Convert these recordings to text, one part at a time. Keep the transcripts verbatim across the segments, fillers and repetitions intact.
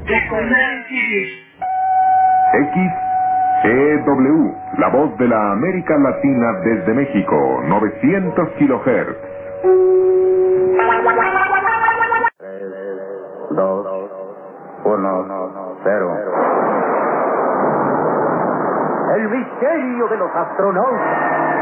X E W, la voz de la América Latina desde México, novecientos kilohertz. Dos, uno, cero. El misterio de los astronautas.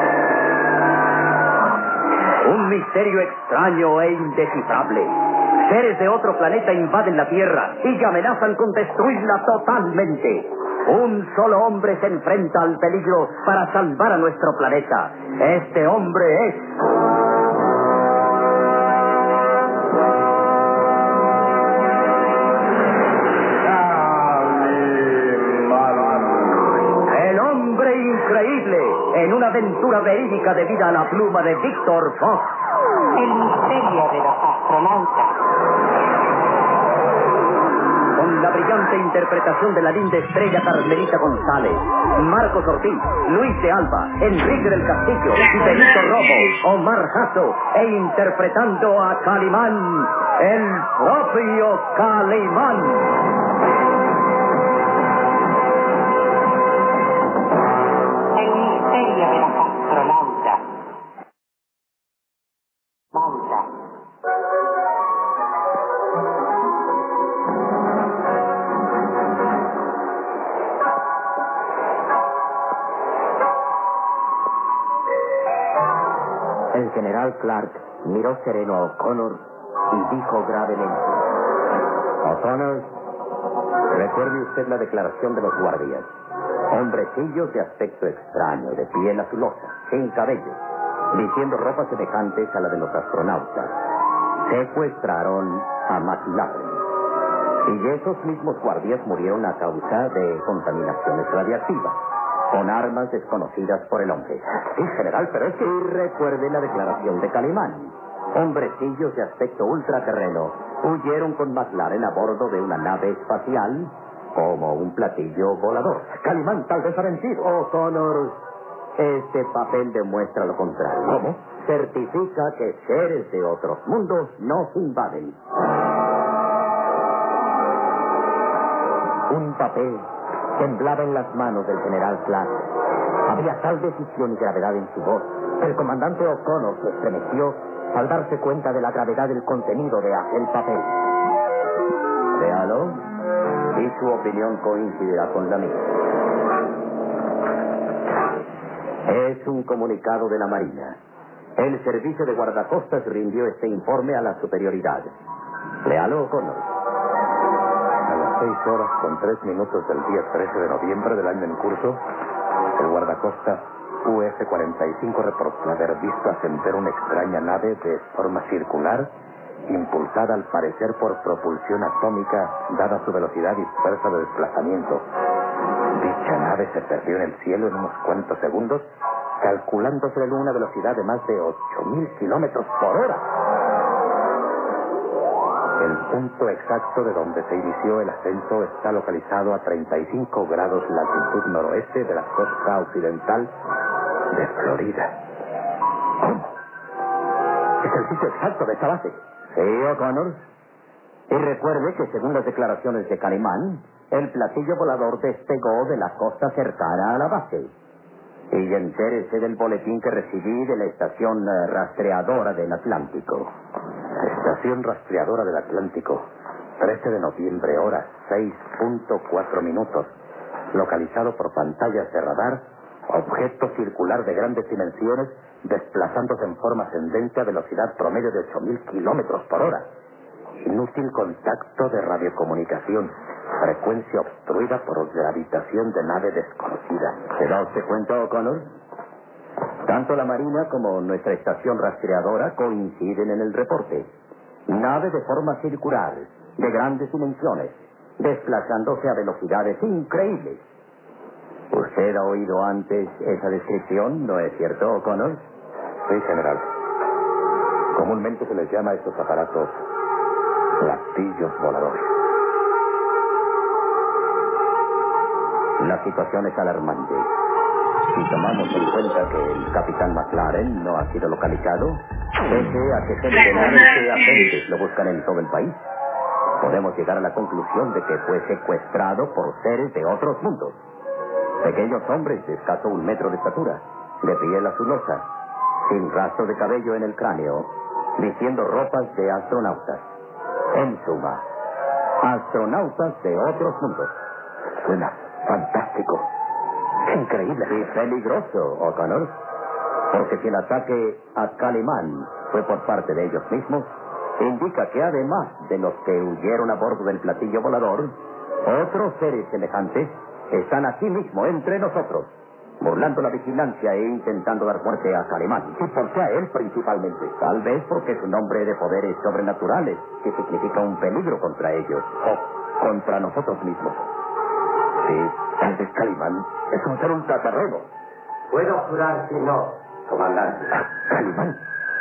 Un misterio extraño e indescifrable. Seres de otro planeta invaden la Tierra y amenazan con destruirla totalmente. Un solo hombre se enfrenta al peligro para salvar a nuestro planeta. Este hombre es... el hombre increíble, en una aventura verídica debida a la pluma de Víctor Fox. El misterio de los astronautas. Con la brillante interpretación de la linda estrella Carmelita González, Marcos Ortiz, Luis de Alba, Enrique del Castillo, Benito Romo, Omar Jasso, e interpretando a Calimán, el propio Calimán. El misterio de los astronautas. Nauta. El general Clark miró sereno a O'Connor y dijo gravemente: O'Connor, recuerde usted la declaración de los guardias. Hombrecillos de aspecto extraño, de piel azulosa, sin cabello, vistiendo ropas semejantes a la de los astronautas. Secuestraron a McLaren. Y esos mismos guardias murieron a causa de contaminaciones radiactivas, con armas desconocidas por el hombre. Sí, general, pero es que... Y recuerde la declaración de Calimán. Hombrecillos de aspecto ultraterreno huyeron con McLaren a bordo de una nave espacial como un platillo volador. Calimán tal vez ha vencido. O'Connor, este papel demuestra lo contrario. ¿Cómo? Certifica que seres de otros mundos nos invaden. Un papel temblaba en las manos del general Clark. Había tal decisión y gravedad en su voz que el comandante O'Connor se estremeció al darse cuenta de la gravedad del contenido de aquel papel. Léalo y su opinión coincidirá con la mía. Es un comunicado de la Marina. El servicio de guardacostas rindió este informe a la superioridad. Léalo, O'Connor. A las seis horas con tres minutos del día trece de noviembre del año en curso, el guardacosta U F cuarenta y cinco reportó haber visto ascender una extraña nave de forma circular, impulsada al parecer por propulsión atómica, dada su velocidad y fuerza de desplazamiento. Dicha nave se perdió en el cielo en unos cuantos segundos, calculándose una velocidad de más de ocho mil kilómetros por hora. El punto exacto de donde se inició el ascenso está localizado a treinta y cinco grados latitud noroeste de la costa occidental de Florida. ¿Cómo? ¿Es el sitio exacto de esta base? Sí, O'Connor. Y recuerde que según las declaraciones de Calimán, el platillo volador despegó de la costa cercana a la base. Y entérese del boletín que recibí de la estación uh, rastreadora del Atlántico. Estación rastreadora del Atlántico, trece de noviembre, hora seis punto cuatro minutos. Localizado por pantallas de radar, objeto circular de grandes dimensiones, desplazándose en forma ascendente a velocidad promedio de ocho mil kilómetros por hora. Inútil contacto de radiocomunicación. Frecuencia obstruida por gravitación de nave desconocida. ¿Se da usted cuenta, O'Connor? Tanto la Marina como nuestra estación rastreadora coinciden en el reporte. Nave de forma circular, de grandes dimensiones, desplazándose a velocidades increíbles. ¿Usted ha oído antes esa descripción, no es cierto, O'Connor? Sí, general. Comúnmente se les llama a estos aparatos platillos voladores. La situación es alarmante. Si tomamos en cuenta que el capitán McLaren no ha sido localizado, pese a que centenares de agentes lo buscan en todo el país, podemos llegar a la conclusión de que fue secuestrado por seres de otros mundos. Pequeños hombres de escaso un metro de estatura, de piel azulosa, sin rastro de cabello en el cráneo, vistiendo ropas de astronautas. En suma, astronautas de otros mundos. Suena fantástico. Increíble. Y peligroso, O'Connor. Porque si el ataque a Calimán fue por parte de ellos mismos, indica que además de los que huyeron a bordo del platillo volador, otros seres semejantes están aquí mismo entre nosotros, burlando la vigilancia e intentando dar muerte a Calimán. ¿Y por qué a él principalmente? Tal vez porque es un hombre de poderes sobrenaturales, que significa un peligro contra ellos, o contra nosotros mismos. Sí, tal vez Calimán es un ser ultraterreno. Puedo jurar que no, comandante. Calimán.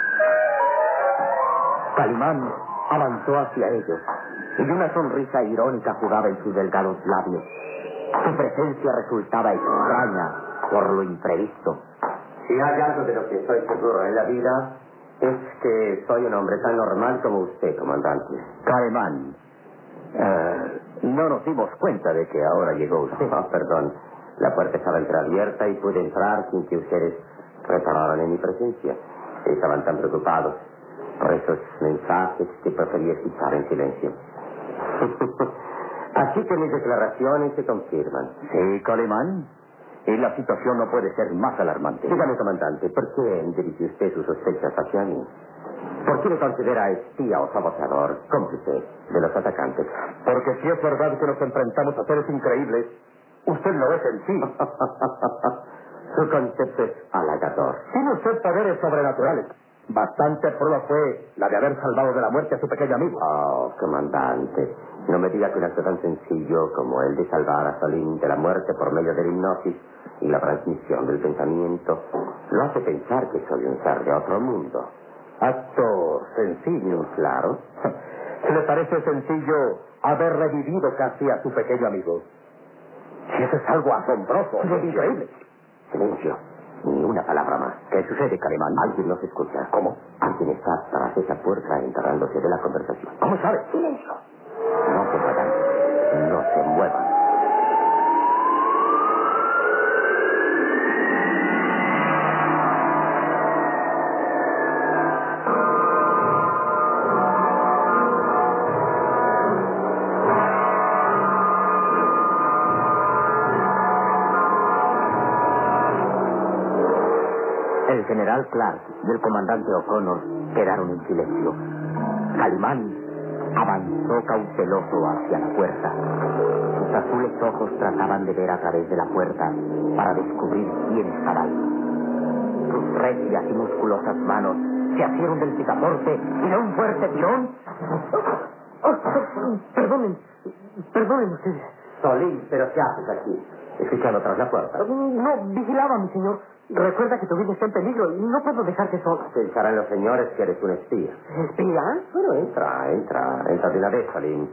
Calimán avanzó hacia ellos y una sonrisa irónica jugaba en sus delgados labios. Su presencia resultaba extraña por lo imprevisto. Si hay algo de lo que estoy seguro en la vida, es que soy un hombre tan normal como usted, comandante. Calimán, eh, no nos dimos cuenta de que ahora llegó usted. Oh, perdón, la puerta estaba entreabierta y pude entrar sin que ustedes repararan en mi presencia. Estaban tan preocupados por esos mensajes que preferí escuchar en silencio. Así que mis declaraciones se confirman. Sí, Calimán. Y la situación no puede ser más alarmante. Dígame, comandante, ¿por qué dirige usted sus sospechas hacia mí? ¿Por qué me considera espía o sabotador, cómplice de los atacantes? Porque si es verdad que nos enfrentamos a seres increíbles, usted lo es en sí. Su concepto es halagador. Tiene usted poderes sobrenaturales. Bastante prueba fue la de haber salvado de la muerte a su pequeño amigo. Oh, comandante, no me diga que un acto tan sencillo como el de salvar a Salim de la muerte por medio de la hipnosis y la transmisión del pensamiento lo hace pensar que soy un ser de otro mundo. Acto sencillo. Claro. ¿Se le parece sencillo haber revivido casi a su pequeño amigo? Si eso es algo asombroso, es increíble. Silencio. Ni una palabra más. ¿Qué sucede, Calimán? Alguien nos escucha. ¿Cómo? Alguien está tras esa puerta enterrándose de la conversación. ¿Cómo sabe? Silencio. No se muevan. No se muevan. El general Clark y el comandante O'Connor quedaron en silencio. Calimán avanzó cauteloso hacia la puerta. Sus azules ojos trataban de ver a través de la puerta para descubrir quién estaba ahí. Sus recias y musculosas manos se asieron del picaporte y de un fuerte tirón. Oh, oh, perdonen, perdonen ustedes. Solín, ¿pero qué haces aquí? Escuchando tras la puerta. No, vigilaba, mi señor. Recuerda que tu vida está en peligro y no puedo dejarte sola. Pensarán los señores que eres un espía. ¿Espía? Bueno, entra, entra, entra de una vez, Solín.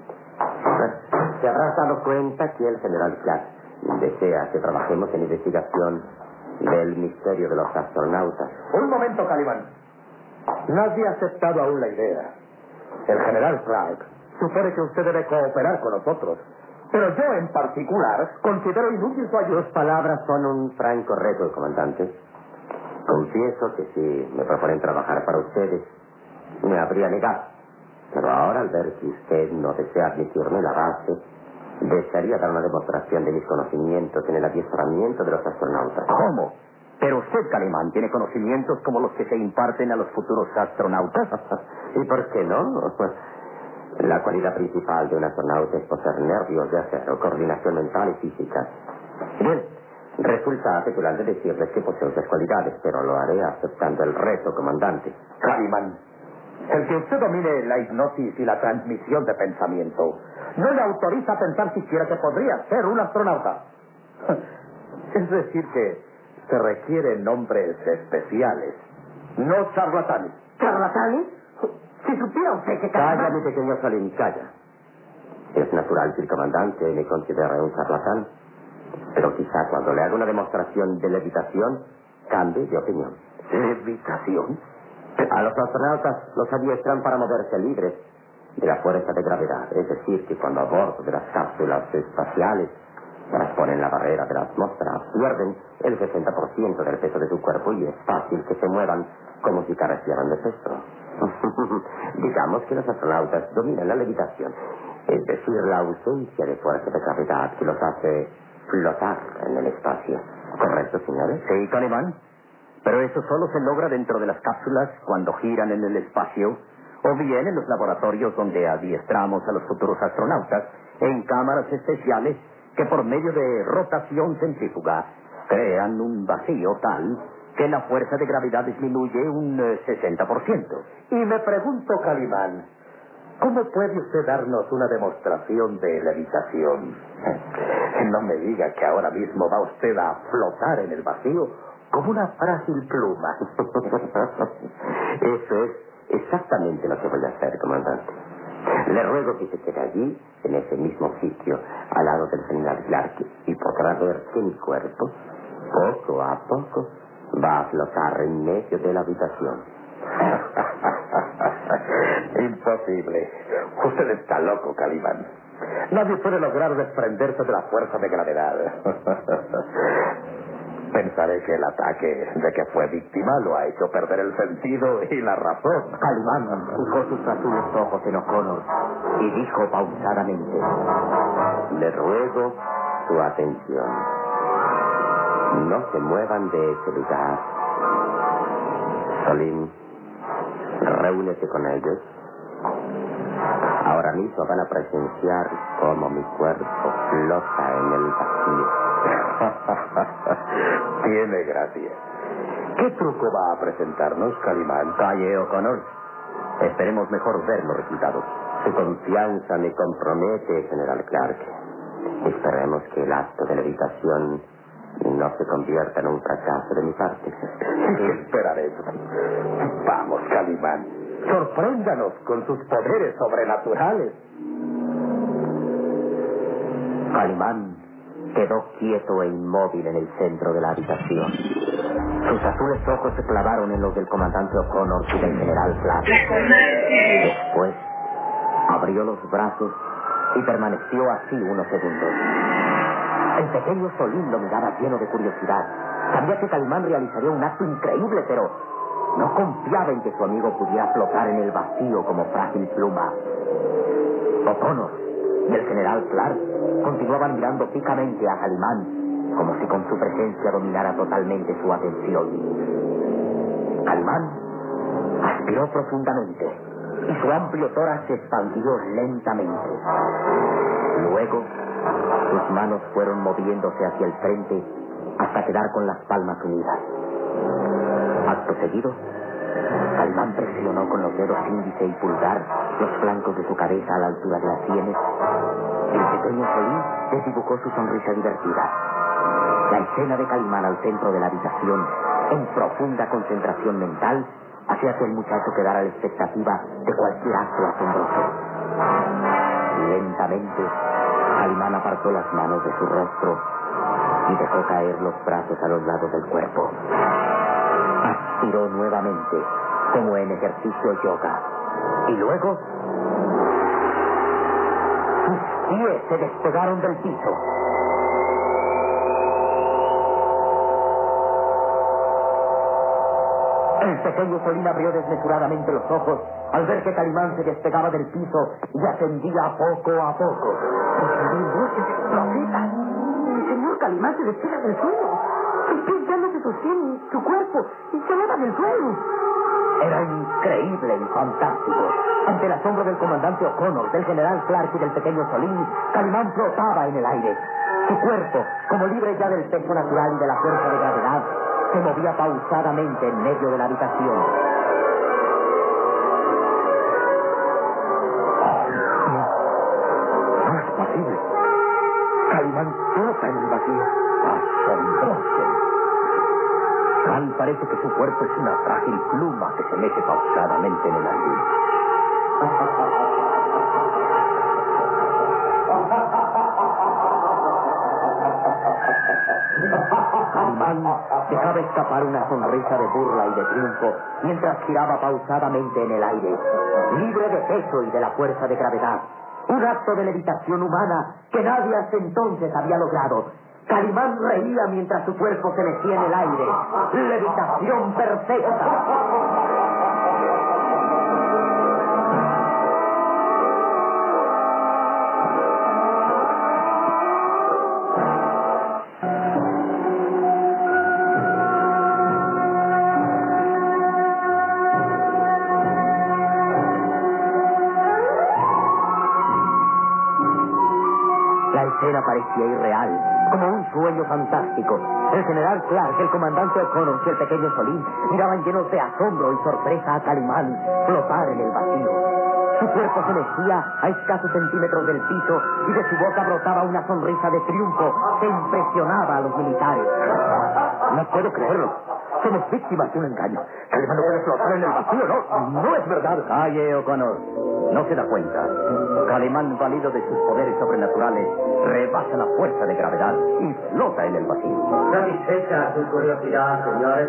Te habrás dado cuenta que el general Clark desea que trabajemos en investigación del misterio de los astronautas. Un momento, Calimán. Nadie ha aceptado aún la idea. El general Clark supone que usted debe cooperar con nosotros. Pero yo, en particular, considero inútil su ayuda. Sus palabras son un franco reto, comandante. Confieso que si me proponen trabajar para ustedes, me habría negado. Pero ahora, al ver que usted no desea admitirme la base, desearía dar una demostración de mis conocimientos en el adiestramiento de los astronautas. ¿Cómo? Pero usted, Calimán, tiene conocimientos como los que se imparten a los futuros astronautas. ¿Y por qué no? La cualidad principal de un astronauta es poseer nervios de acero, coordinación mental y física. Bien, resulta peculiar decirles que poseo esas cualidades, pero lo haré aceptando el reto, comandante. Calimán, el que usted domine la hipnosis y la transmisión de pensamiento no le autoriza a pensar siquiera que podría ser un astronauta. Es decir que se requieren nombres especiales, no charlatanes. ¿Charlatanes? Si supiera usted que... Calla, mi pequeño Salim, calla. Es natural que el comandante me considere un charlatán, pero quizá cuando le haga una demostración de levitación, cambie de opinión. ¿Levitación? A los astronautas los adiestran para moverse libres, de la fuerza de gravedad. Es decir, que cuando a bordo de las cápsulas espaciales trasponen la barrera de la atmósfera, pierden el sesenta por ciento del peso de su cuerpo y es fácil que se muevan como si carecieran de peso. Digamos que los astronautas dominan la levitación, es decir, la ausencia de fuerza de gravedad que los hace flotar en el espacio. ¿Correcto, señores? Sí, Calimán. Pero eso solo se logra dentro de las cápsulas cuando giran en el espacio, o bien en los laboratorios donde adiestramos a los futuros astronautas en cámaras especiales que por medio de rotación centrífuga crean un vacío tal que la fuerza de gravedad disminuye un eh, sesenta por ciento. Y me pregunto, Calimán, ¿cómo puede usted darnos una demostración de levitación? No me diga que ahora mismo va usted a flotar en el vacío como una frágil pluma. Eso es exactamente lo que voy a hacer, comandante. Le ruego que se quede allí, en ese mismo sitio, al lado del general Clark, y podrá ver que mi cuerpo, poco a poco, va a flotar en medio de la habitación. Imposible. Usted está loco, Calimán. Nadie puede lograr desprenderse de la fuerza de gravedad. Pensaré que el ataque de que fue víctima lo ha hecho perder el sentido y la razón. Calimán fijó sus azules ojos en O'Connor y dijo pausadamente: le ruego su atención. No se muevan de ese lugar. Solín, reúnete con ellos. Ahora mismo van a presenciar cómo mi cuerpo flota en el vacío. Tiene gracia. ¿Qué truco va a presentarnos, Calimán? Calle O'Connor. Esperemos mejor ver los resultados. Su confianza me compromete, general Clark. Esperemos que el acto de levitación no se convierta en un fracaso de mi parte. ¿Qué esperaremos? Vamos, Calimán. Sorpréndanos con sus poderes sobrenaturales. Calimán quedó quieto e inmóvil en el centro de la habitación. Sus azules ojos se clavaron en los del comandante O'Connor y del general Clark. Después abrió los brazos y permaneció así unos segundos. El pequeño Solín lo miraba lleno de curiosidad. Sabía que Calimán realizaría un acto increíble, pero no confiaba en que su amigo pudiera flotar en el vacío como frágil pluma. O'Connor y el general Clark continuaban mirando fijamente a Calimán, como si con su presencia dominara totalmente su atención. Calimán aspiró profundamente y su amplio tórax se expandió lentamente. Luego, sus manos fueron moviéndose hacia el frente hasta quedar con las palmas unidas. Acto seguido, Calimán presionó con los dedos índice y pulgar los flancos de su cabeza a la altura de las sienes. El pequeño Solín desdibujó su sonrisa divertida. La escena de Calimán al centro de la habitación, en profunda concentración mental, hacía que el muchacho quedara a la expectativa de cualquier acto asombroso. Lentamente, Calimán apartó las manos de su rostro y dejó caer los brazos a los lados del cuerpo. Aspiró nuevamente, como en ejercicio yoga. Y luego, sus pies se despegaron del piso. El pequeño Solín abrió desmesuradamente los ojos al ver que Calimán se despegaba del piso y ascendía poco a poco. ¡Profeta! El señor Calimán se despega del suelo. Sus pies ya no se sostienen, su cuerpo, y se eleva del suelo. Era increíble y fantástico. Ante el asombro del comandante O'Connor, del general Clark y del pequeño Solín, Calimán flotaba en el aire. Su cuerpo, como libre ya del peso natural y de la fuerza de gravedad, se movía pausadamente en medio de la habitación. No es posible. Calimán flota en el vacío. Asombroso. Tal parece que su cuerpo es una frágil pluma que se mece pausadamente en el aire. Calimán dejaba escapar una sonrisa de burla y de triunfo mientras giraba pausadamente en el aire, libre de peso y de la fuerza de gravedad. Un acto de levitación humana que nadie hasta entonces había logrado. Calimán reía mientras su cuerpo se mecía en el aire. Levitación perfecta. La escena parecía irreal, como un sueño fantástico. El general Clark, el comandante O'Connor y el pequeño Solín miraban llenos de asombro y sorpresa a Calimán flotar en el vacío. Su cuerpo se mecía a escasos centímetros del piso y de su boca brotaba una sonrisa de triunfo que impresionaba a los militares. No puedo creerlo. Somos víctimas de un engaño. Calimán no puede flotar en el vacío, ¿no? No es verdad. Calle, O'Connor. No se da cuenta. Calimán, valido de sus poderes sobrenaturales, rebasa la fuerza de gravedad y flota en el vacío. ¿Satisfecha su curiosidad, señores?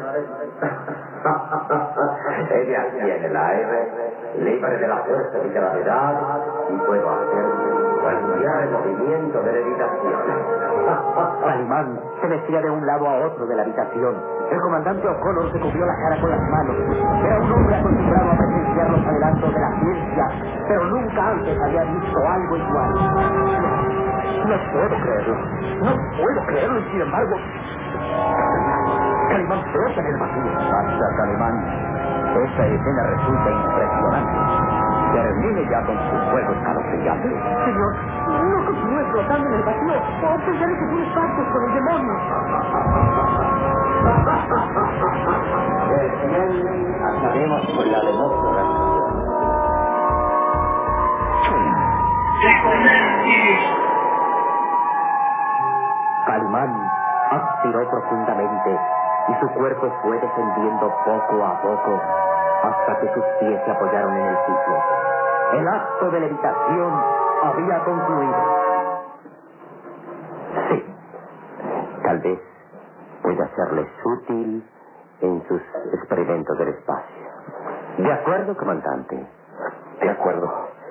Estoy aquí en el aire, libre de la fuerza de gravedad, y puedo hacer cualquier movimiento de levitación. Calimán se mecía de un lado a otro de la habitación. El comandante O'Connor se cubrió la cara con las manos. Era un hombre acostumbrado a presenciar los adelantos de la ciencia, pero nunca antes había visto algo igual. No puedo creerlo. No puedo creerlo y sin embargo... Calimán flota en el vacío. Basta, Calimán. Esta escena resulta impresionante. Termine ya con su juego escalofriante. Señor, no continúe flotando en el vacío o pensaré que tiene pactos con el demonio. Descienden, acabemos con la demostración. Calimán aspiró profundamente y su cuerpo fue descendiendo poco a poco hasta que sus pies se apoyaron en el piso. El acto de levitación había concluido. Sí, tal vez pueda serles útil en sus experimentos del espacio. ¿De acuerdo, comandante? De acuerdo.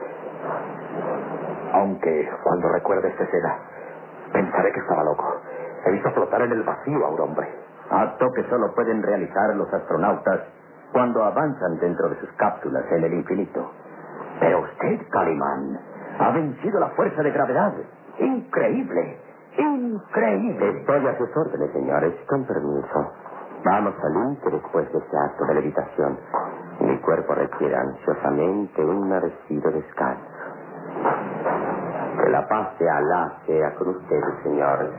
Aunque cuando recuerde esta escena, pensaré que estaba loco. He visto flotar en el vacío a un hombre. Acto que solo pueden realizar los astronautas cuando avanzan dentro de sus cápsulas en el infinito. Pero usted, Calimán, ha vencido la fuerza de gravedad. ¡Increíble! ¡Increíble! Estoy a sus órdenes, señores. Con permiso. Vamos al límite después de este acto de levitación. Mi cuerpo requiere ansiosamente un merecido descanso. Que la paz de Alá sea con ustedes, señores.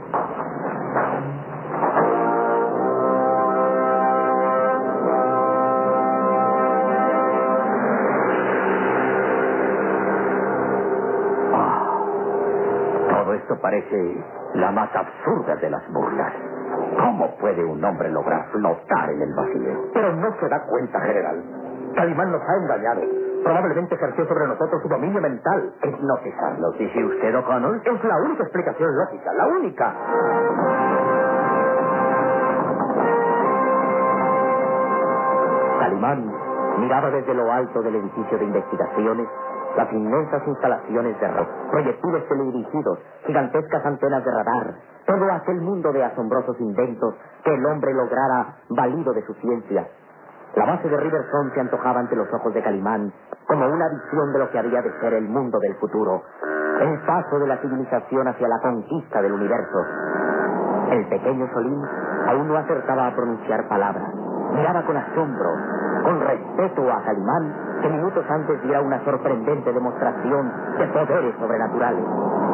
Todo esto parece la más absurda de las burlas. ¿Cómo puede un hombre lograr flotar en el vacío? Pero no se da cuenta, general. Calimán nos ha engañado. Probablemente ejerció sobre nosotros su dominio mental. Hipnotizarnos, dice usted, O'Connor. Es la única explicación lógica, la única. Calimán miraba desde lo alto del edificio de investigaciones las inmensas instalaciones de radar, proyectiles teledirigidos, gigantescas antenas de radar, todo aquel mundo de asombrosos inventos que el hombre lograra valido de su ciencia. La base de Riverson se antojaba ante los ojos de Calimán como una visión de lo que había de ser el mundo del futuro, el paso de la civilización hacia la conquista del universo. El pequeño Solín aún no acertaba a pronunciar palabras. Miraba con asombro, con respeto a Calimán, que minutos antes diera una sorprendente demostración de poderes sobrenaturales.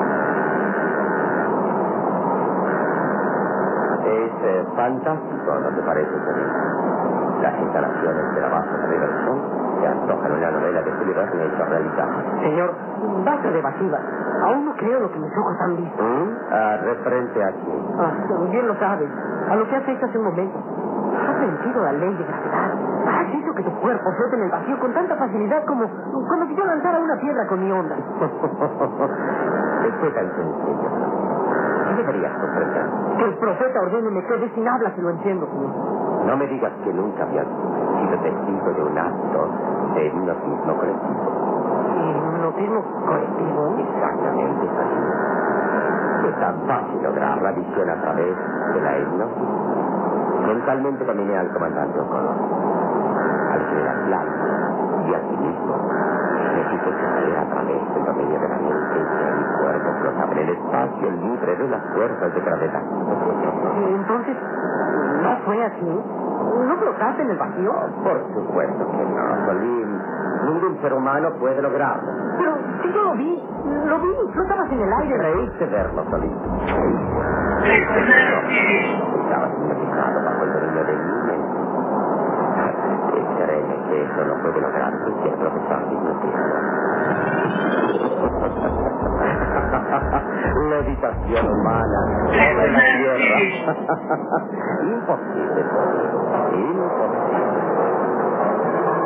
Es eh, fantástico, ¿no te parece, Solín? Las instalaciones de la base de Riverson se antojan una novela de Julio Verne hecha realidad. Señor, basta de evasivas. Aún no creo lo que mis ojos han visto. ¿Mm? Ah, referente a quién. Ah, bien lo sabes. A lo que has hecho hace un momento. Has vencido la ley de gravedad. Has hecho que tu cuerpo flote en el vacío con tanta facilidad como, como si yo lanzara una piedra con mi onda. ¿De qué tan sencillo? deberías comprender? Que el profeta ordene me quede sin habla si lo entiendo, señor. No me digas que nunca habías sido testigo de un acto de hipnotismo colectivo. ¿Hipnotismo colectivo? Exactamente, es así. Es tan fácil lograr la visión a través de la hipnosis. Mentalmente caminé al comandante O'Connor, al general Clark y a sí mismo. Me quise caer a través del dominio de la mente y que mi cuerpo flotaba en el espacio libre de las fuerzas de gravedad. Entonces, ¿no fue así? ¿No flotaste en el vacío? Oh, por supuesto que no, Solín. Ningún ser humano puede lograrlo. Pero si yo lo vi, lo vi, flotabas en el aire. Creíste verlo, Solín. Creíste verlo. Estabas hipnotizado bajo el dominio de mi mente. Créeme que eso no puede lograr cualquier profesor de hipnotismo. Levitación humana sobre la tierra. Imposible, Solín. Imposible.